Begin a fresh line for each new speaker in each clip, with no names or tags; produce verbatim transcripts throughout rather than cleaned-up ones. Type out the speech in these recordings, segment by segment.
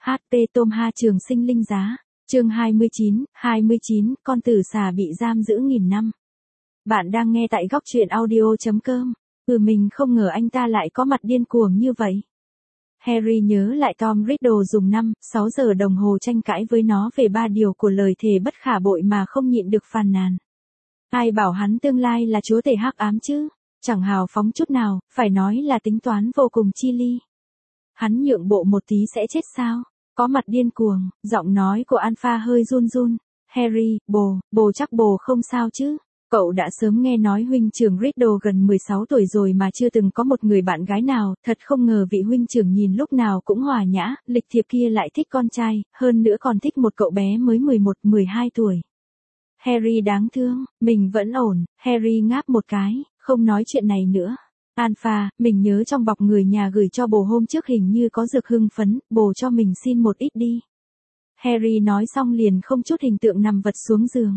hát pê Tom Ha Trường Sinh Linh Giá. Chương hai mươi chín, hai mươi chín, con tử xà bị giam giữ nghìn năm. Bạn đang nghe tại góc truyện audio chấm com. Ừ, mình không ngờ anh ta lại có mặt điên cuồng như vậy. Harry nhớ lại Tom Riddle dùng năm, sáu giờ đồng hồ tranh cãi với nó về ba điều của lời thề bất khả bội mà không nhịn được phàn nàn. Ai bảo hắn tương lai là chúa tể hắc ám chứ? Chẳng hào phóng chút nào, phải nói là tính toán vô cùng chi ly. Hắn nhượng bộ một tí sẽ chết sao? Có mặt điên cuồng, giọng nói của Alpha hơi run run. Harry, bồ, bồ chắc bồ không sao chứ? Cậu đã sớm nghe nói huynh trưởng Riddle gần mười sáu tuổi rồi mà chưa từng có một người bạn gái nào, thật không ngờ vị huynh trưởng nhìn lúc nào cũng hòa nhã, lịch thiệp kia lại thích con trai, hơn nữa còn thích một cậu bé mới mười một, mười hai tuổi. Harry đáng thương, mình vẫn ổn, Harry ngáp một cái, không nói chuyện này nữa. Alpha, mình nhớ trong bọc người nhà gửi cho bồ hôm trước hình như có dược hưng phấn, bồ cho mình xin một ít đi. Harry nói xong liền không chút hình tượng nằm vật xuống giường.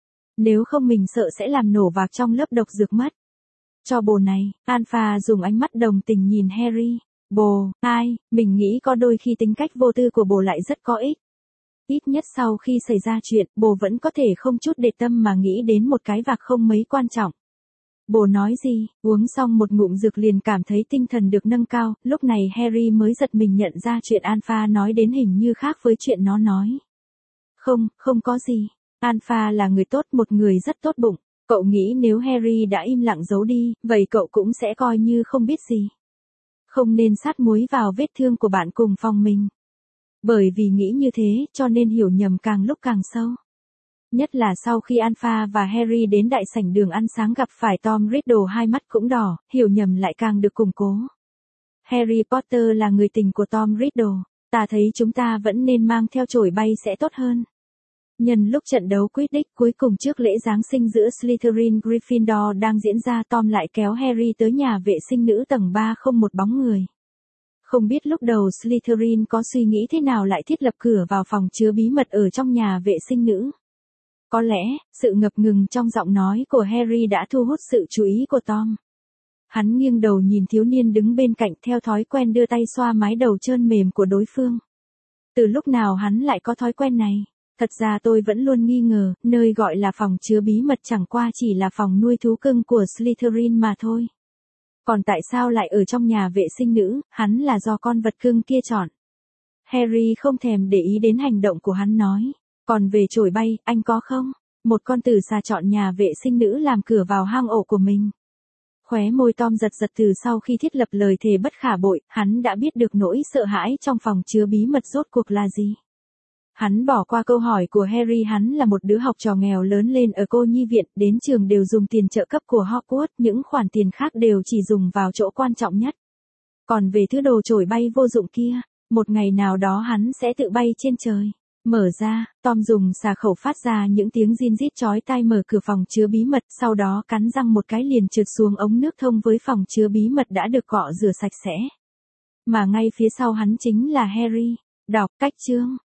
Nếu không mình sợ sẽ làm nổ vạc trong lớp độc dược mất. Cho bồ này, Alpha dùng ánh mắt đồng tình nhìn Harry. Bồ, ai, mình nghĩ có đôi khi tính cách vô tư của bồ lại rất có ích. Ít nhất sau khi xảy ra chuyện, bồ vẫn có thể không chút để tâm mà nghĩ đến một cái vạc không mấy quan trọng. Bồ nói gì, uống xong một ngụm dược liền cảm thấy tinh thần được nâng cao, lúc này Harry mới giật mình nhận ra chuyện Alpha nói đến hình như khác với chuyện nó nói. Không, không có gì. Alpha là người tốt, một người rất tốt bụng. Cậu nghĩ nếu Harry đã im lặng giấu đi, vậy cậu cũng sẽ coi như không biết gì. Không nên sát muối vào vết thương của bạn cùng phòng mình. Bởi vì nghĩ như thế, cho nên hiểu nhầm càng lúc càng sâu. Nhất là sau khi Alpha và Harry đến đại sảnh đường ăn sáng gặp phải Tom Riddle hai mắt cũng đỏ, hiểu nhầm lại càng được củng cố. Harry Potter là người tình của Tom Riddle, ta thấy chúng ta vẫn nên mang theo chổi bay sẽ tốt hơn. Nhân lúc trận đấu Quidditch cuối cùng trước lễ Giáng sinh giữa Slytherin Gryffindor đang diễn ra, Tom lại kéo Harry tới nhà vệ sinh nữ tầng ba không một bóng người. Không biết lúc đầu Slytherin có suy nghĩ thế nào lại thiết lập cửa vào phòng chứa bí mật ở trong nhà vệ sinh nữ. Có lẽ, sự ngập ngừng trong giọng nói của Harry đã thu hút sự chú ý của Tom. Hắn nghiêng đầu nhìn thiếu niên đứng bên cạnh theo thói quen đưa tay xoa mái đầu trơn mềm của đối phương. Từ lúc nào hắn lại có thói quen này? Thật ra tôi vẫn luôn nghi ngờ, nơi gọi là phòng chứa bí mật chẳng qua chỉ là phòng nuôi thú cưng của Slytherin mà thôi. Còn tại sao lại ở trong nhà vệ sinh nữ, hắn là do con vật cưng kia chọn. Harry không thèm để ý đến hành động của hắn nói. Còn về chổi bay, anh có không? Một con tử xà chọn nhà vệ sinh nữ làm cửa vào hang ổ của mình. Khóe môi Tom giật giật, từ sau khi thiết lập lời thề bất khả bội, hắn đã biết được nỗi sợ hãi trong phòng chứa bí mật rốt cuộc là gì. Hắn bỏ qua câu hỏi của Harry, hắn là một đứa học trò nghèo lớn lên ở cô nhi viện, đến trường đều dùng tiền trợ cấp của Hogwarts, những khoản tiền khác đều chỉ dùng vào chỗ quan trọng nhất. Còn về thứ đồ chổi bay vô dụng kia, một ngày nào đó hắn sẽ tự bay trên trời. Mở ra, Tom dùng xà khẩu phát ra những tiếng rin rít chói tai mở cửa phòng chứa bí mật, sau đó cắn răng một cái liền trượt xuống ống nước thông với phòng chứa bí mật đã được cọ rửa sạch sẽ. Mà ngay phía sau hắn chính là Harry. Đọc cách chương.